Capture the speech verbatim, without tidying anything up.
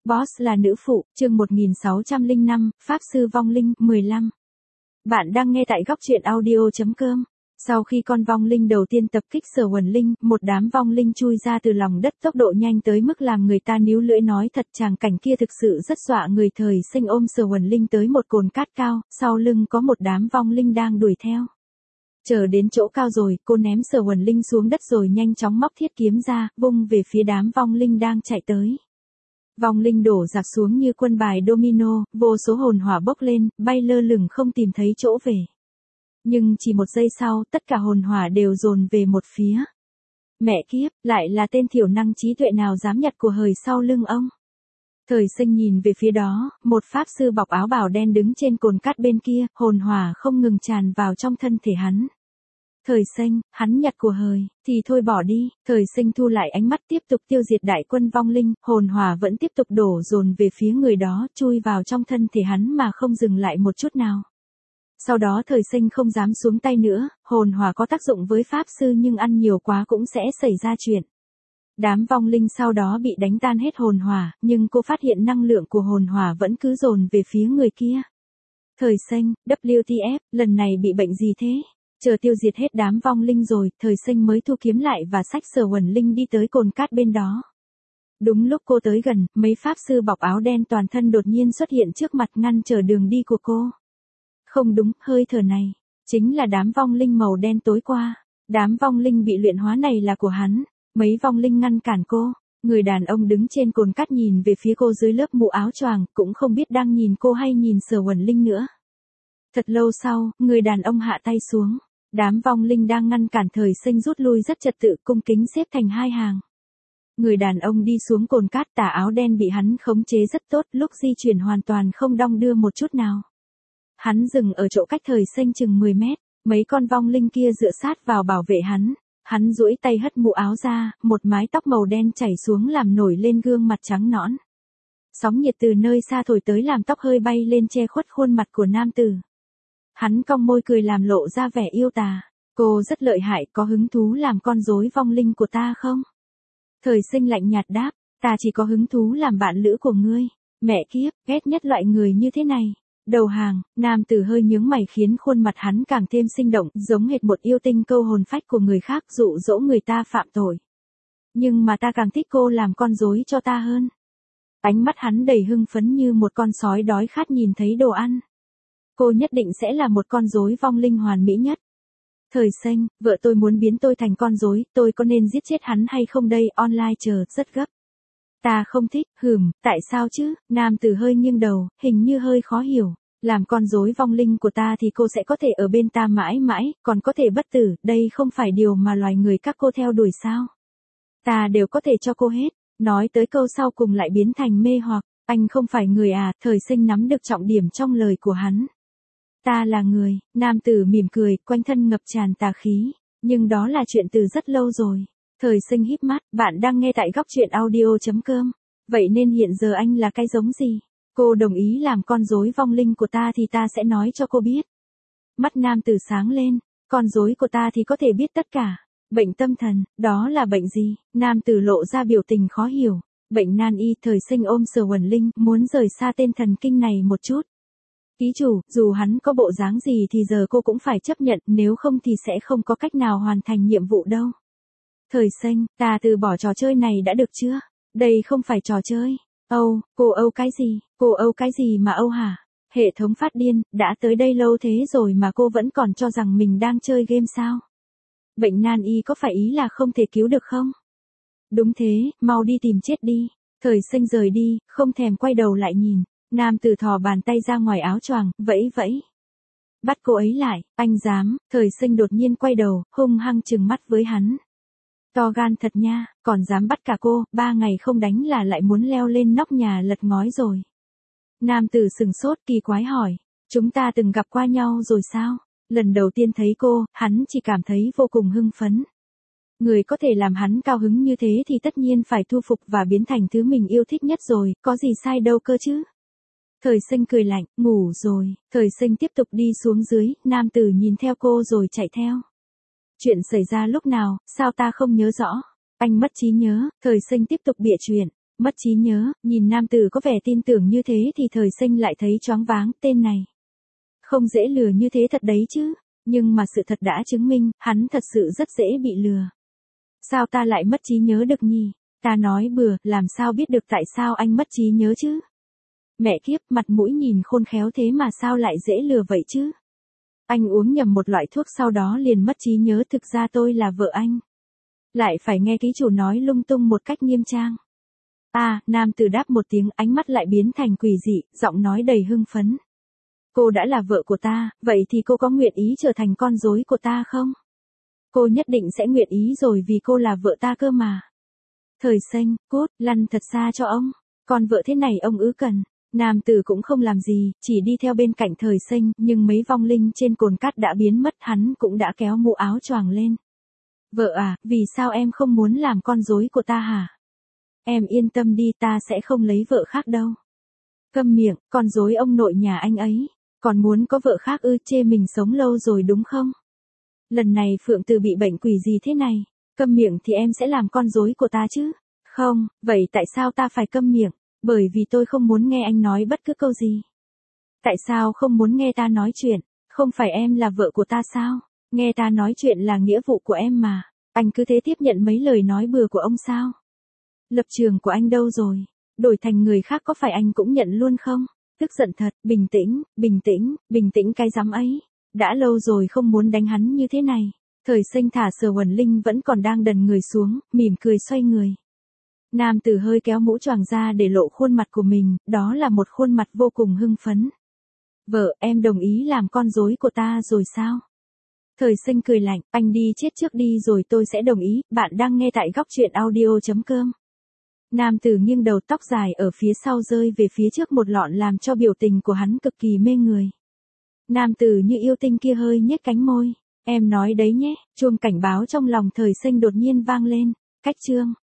Boss là nữ phụ, chương một nghìn sáu trăm lẻ năm, Pháp sư vong linh, mười lăm. Bạn đang nghe tại góc truyện audio chấm com. Sau khi con vong linh đầu tiên tập kích Sở Huẩn Linh, một đám vong linh chui ra từ lòng đất tốc độ nhanh tới mức làm người ta níu lưỡi nói thật, tràng cảnh kia thực sự rất dọa người. Thời Sinh ôm Sở Huẩn Linh tới một cồn cát cao, sau lưng có một đám vong linh đang đuổi theo. Chờ đến chỗ cao rồi, cô ném Sở Huẩn Linh xuống đất rồi nhanh chóng móc thiết kiếm ra, vung về phía đám vong linh đang chạy tới. Vong linh đổ rạc xuống như quân bài domino, vô số hồn hỏa bốc lên, bay lơ lửng không tìm thấy chỗ về. Nhưng chỉ một giây sau, tất cả hồn hỏa đều dồn về một phía. Mẹ kiếp, lại là tên thiểu năng trí tuệ nào dám nhặt của hời sau lưng ông. Thời Sinh nhìn về phía đó, một pháp sư bọc áo bào đen đứng trên cồn cát bên kia, hồn hỏa không ngừng tràn vào trong thân thể hắn. Thời Sinh, hắn nhặt của hời, thì thôi bỏ đi. Thời Sinh thu lại ánh mắt tiếp tục tiêu diệt đại quân vong linh, hồn hỏa vẫn tiếp tục đổ dồn về phía người đó, chui vào trong thân thể hắn mà không dừng lại một chút nào. Sau đó Thời Sinh không dám xuống tay nữa, hồn hỏa có tác dụng với pháp sư nhưng ăn nhiều quá cũng sẽ xảy ra chuyện. Đám vong linh sau đó bị đánh tan hết hồn hỏa, nhưng cô phát hiện năng lượng của hồn hỏa vẫn cứ dồn về phía người kia. Thời Sinh, W T F, lần này bị bệnh gì thế? Chờ tiêu diệt hết đám vong linh rồi, Thời Sinh mới thu kiếm lại và xách Sở Huẩn Linh đi tới cồn cát bên đó. Đúng lúc cô tới gần, mấy pháp sư bọc áo đen toàn thân đột nhiên xuất hiện trước mặt ngăn trở đường đi của cô. Không đúng, hơi thở này, chính là đám vong linh màu đen tối qua. Đám vong linh bị luyện hóa này là của hắn. Mấy vong linh ngăn cản cô. Người đàn ông đứng trên cồn cát nhìn về phía cô dưới lớp mũ áo choàng, cũng không biết đang nhìn cô hay nhìn Sở Huẩn Linh nữa. Thật lâu sau, người đàn ông hạ tay xuống. Đám vong linh đang ngăn cản Thời Sinh rút lui rất trật tự, cung kính xếp thành hai hàng. Người đàn ông đi xuống cồn cát, tà áo đen bị hắn khống chế rất tốt, lúc di chuyển hoàn toàn không đong đưa một chút nào. Hắn dừng ở chỗ cách Thời Sinh chừng mười mét, mấy con vong linh kia dựa sát vào bảo vệ hắn. Hắn duỗi tay hất mũ áo ra, một mái tóc màu đen chảy xuống làm nổi lên gương mặt trắng nõn. Sóng nhiệt từ nơi xa thổi tới làm tóc hơi bay lên che khuất khuôn mặt của nam tử. Hắn cong môi cười làm lộ ra vẻ yêu tà. Cô rất lợi hại, có hứng thú làm con rối vong linh của ta không? Thời Sinh lạnh nhạt đáp, ta chỉ có hứng thú làm bạn lữ của ngươi. Mẹ kiếp, ghét nhất loại người như thế này. Đầu hàng, nam tử hơi nhướng mày khiến khuôn mặt hắn càng thêm sinh động, giống hệt một yêu tinh câu hồn phách của người khác dụ dỗ người ta phạm tội. Nhưng mà ta càng thích cô làm con rối cho ta hơn. Ánh mắt hắn đầy hưng phấn như một con sói đói khát nhìn thấy đồ ăn. Cô nhất định sẽ là một con rối vong linh hoàn mỹ nhất. Thời Sinh, vợ tôi muốn biến tôi thành con rối, tôi có nên giết chết hắn hay không đây? Online chờ, rất gấp. Ta không thích, hừm, tại sao chứ? Nam tử hơi nghiêng đầu, hình như hơi khó hiểu. Làm con rối vong linh của ta thì cô sẽ có thể ở bên ta mãi mãi, còn có thể bất tử, đây không phải điều mà loài người các cô theo đuổi sao? Ta đều có thể cho cô hết. Nói tới câu sau cùng lại biến thành mê hoặc, anh không phải người à? Thời Sinh nắm được trọng điểm trong lời của hắn. Ta là người, nam tử mỉm cười, quanh thân ngập tràn tà khí, nhưng đó là chuyện từ rất lâu rồi. Thời Sinh híp mắt, bạn đang nghe tại góc truyện audio chấm com. Vậy nên hiện giờ anh là cái giống gì? Cô đồng ý làm con rối vong linh của ta thì ta sẽ nói cho cô biết. Mắt nam tử sáng lên, con rối của ta thì có thể biết tất cả. Bệnh tâm thần, đó là bệnh gì? Nam tử lộ ra biểu tình khó hiểu. Bệnh nan y. Thời Sinh ôm Sở Huẩn Linh, muốn rời xa tên thần kinh này một chút. Ký chủ, dù hắn có bộ dáng gì thì giờ cô cũng phải chấp nhận, nếu không thì sẽ không có cách nào hoàn thành nhiệm vụ đâu. Thời Sinh, ta từ bỏ trò chơi này đã được chưa? Đây không phải trò chơi. Âu, cô âu cái gì? Cô âu cái gì mà âu hả? Hệ thống phát điên, đã tới đây lâu thế rồi mà cô vẫn còn cho rằng mình đang chơi game sao? Bệnh nan y có phải ý là không thể cứu được không? Đúng thế, mau đi tìm chết đi. Thời Sinh rời đi, không thèm quay đầu lại nhìn. Nam tử thò bàn tay ra ngoài áo choàng, vẫy vẫy. Bắt cô ấy lại, anh dám? Thời Sinh đột nhiên quay đầu, hung hăng trừng mắt với hắn. To gan thật nha, còn dám bắt cả cô, ba ngày không đánh là lại muốn leo lên nóc nhà lật ngói rồi. Nam tử sừng sốt kỳ quái hỏi, chúng ta từng gặp qua nhau rồi sao? Lần đầu tiên thấy cô, hắn chỉ cảm thấy vô cùng hưng phấn. Người có thể làm hắn cao hứng như thế thì tất nhiên phải thu phục và biến thành thứ mình yêu thích nhất rồi, có gì sai đâu cơ chứ? Thời Sinh cười lạnh, ngủ rồi. Thời Sinh tiếp tục đi xuống dưới, nam tử nhìn theo cô rồi chạy theo. Chuyện xảy ra lúc nào, sao ta không nhớ rõ? Anh mất trí nhớ. Thời Sinh tiếp tục bịa chuyện. Mất trí nhớ, nhìn nam tử có vẻ tin tưởng như thế thì Thời Sinh lại thấy choáng váng, tên này. Không dễ lừa như thế thật đấy chứ, nhưng mà sự thật đã chứng minh, hắn thật sự rất dễ bị lừa. Sao ta lại mất trí nhớ được nhỉ? Ta nói bừa, làm sao biết được tại sao anh mất trí nhớ chứ? Mẹ kiếp, mặt mũi nhìn khôn khéo thế mà sao lại dễ lừa vậy chứ? Anh uống nhầm một loại thuốc sau đó liền mất trí nhớ, thực ra tôi là vợ anh. Lại phải nghe ký chủ nói lung tung một cách nghiêm trang. À, nam tử đáp một tiếng, ánh mắt lại biến thành quỷ dị, giọng nói đầy hưng phấn. Cô đã là vợ của ta, vậy thì cô có nguyện ý trở thành con rối của ta không? Cô nhất định sẽ nguyện ý rồi vì cô là vợ ta cơ mà. Thời Sinh, cút, lăn thật xa cho ông. Còn vợ thế này ông ứ cần. Nam tử cũng không làm gì, chỉ đi theo bên cạnh Thời Sinh, nhưng mấy vong linh trên cồn cát đã biến mất, hắn cũng đã kéo mũ áo choàng lên. Vợ à, vì sao em không muốn làm con rối của ta hả? Em yên tâm đi, ta sẽ không lấy vợ khác đâu. Câm miệng, con rối ông nội nhà anh ấy. Còn muốn có vợ khác ư, chê mình sống lâu rồi đúng không? Lần này Phượng Từ bị bệnh quỷ gì thế này? Câm miệng thì em sẽ làm con rối của ta chứ? Không, vậy tại sao ta phải câm miệng? Bởi vì tôi không muốn nghe anh nói bất cứ câu gì. Tại sao không muốn nghe ta nói chuyện? Không phải em là vợ của ta sao? Nghe ta nói chuyện là nghĩa vụ của em mà. Anh cứ thế tiếp nhận mấy lời nói bừa của ông sao? Lập trường của anh đâu rồi? Đổi thành người khác có phải anh cũng nhận luôn không? Tức giận thật, bình tĩnh, bình tĩnh, bình tĩnh cái dám ấy. Đã lâu rồi không muốn đánh hắn như thế này. Thời Sinh thả Sở Huẩn Linh vẫn còn đang đần người xuống, mỉm cười xoay người. Nam tử hơi kéo mũ choàng ra để lộ khuôn mặt của mình, đó là một khuôn mặt vô cùng hưng phấn. Vợ, em đồng ý làm con rối của ta rồi sao? Thời Sinh cười lạnh, anh đi chết trước đi rồi tôi sẽ đồng ý, bạn đang nghe tại góc truyện audio chấm com. Nam tử nghiêng đầu, tóc dài ở phía sau rơi về phía trước một lọn làm cho biểu tình của hắn cực kỳ mê người. Nam tử như yêu tinh kia hơi nhếch cánh môi. Em nói đấy nhé, chuông cảnh báo trong lòng Thời Sinh đột nhiên vang lên. Cách chương.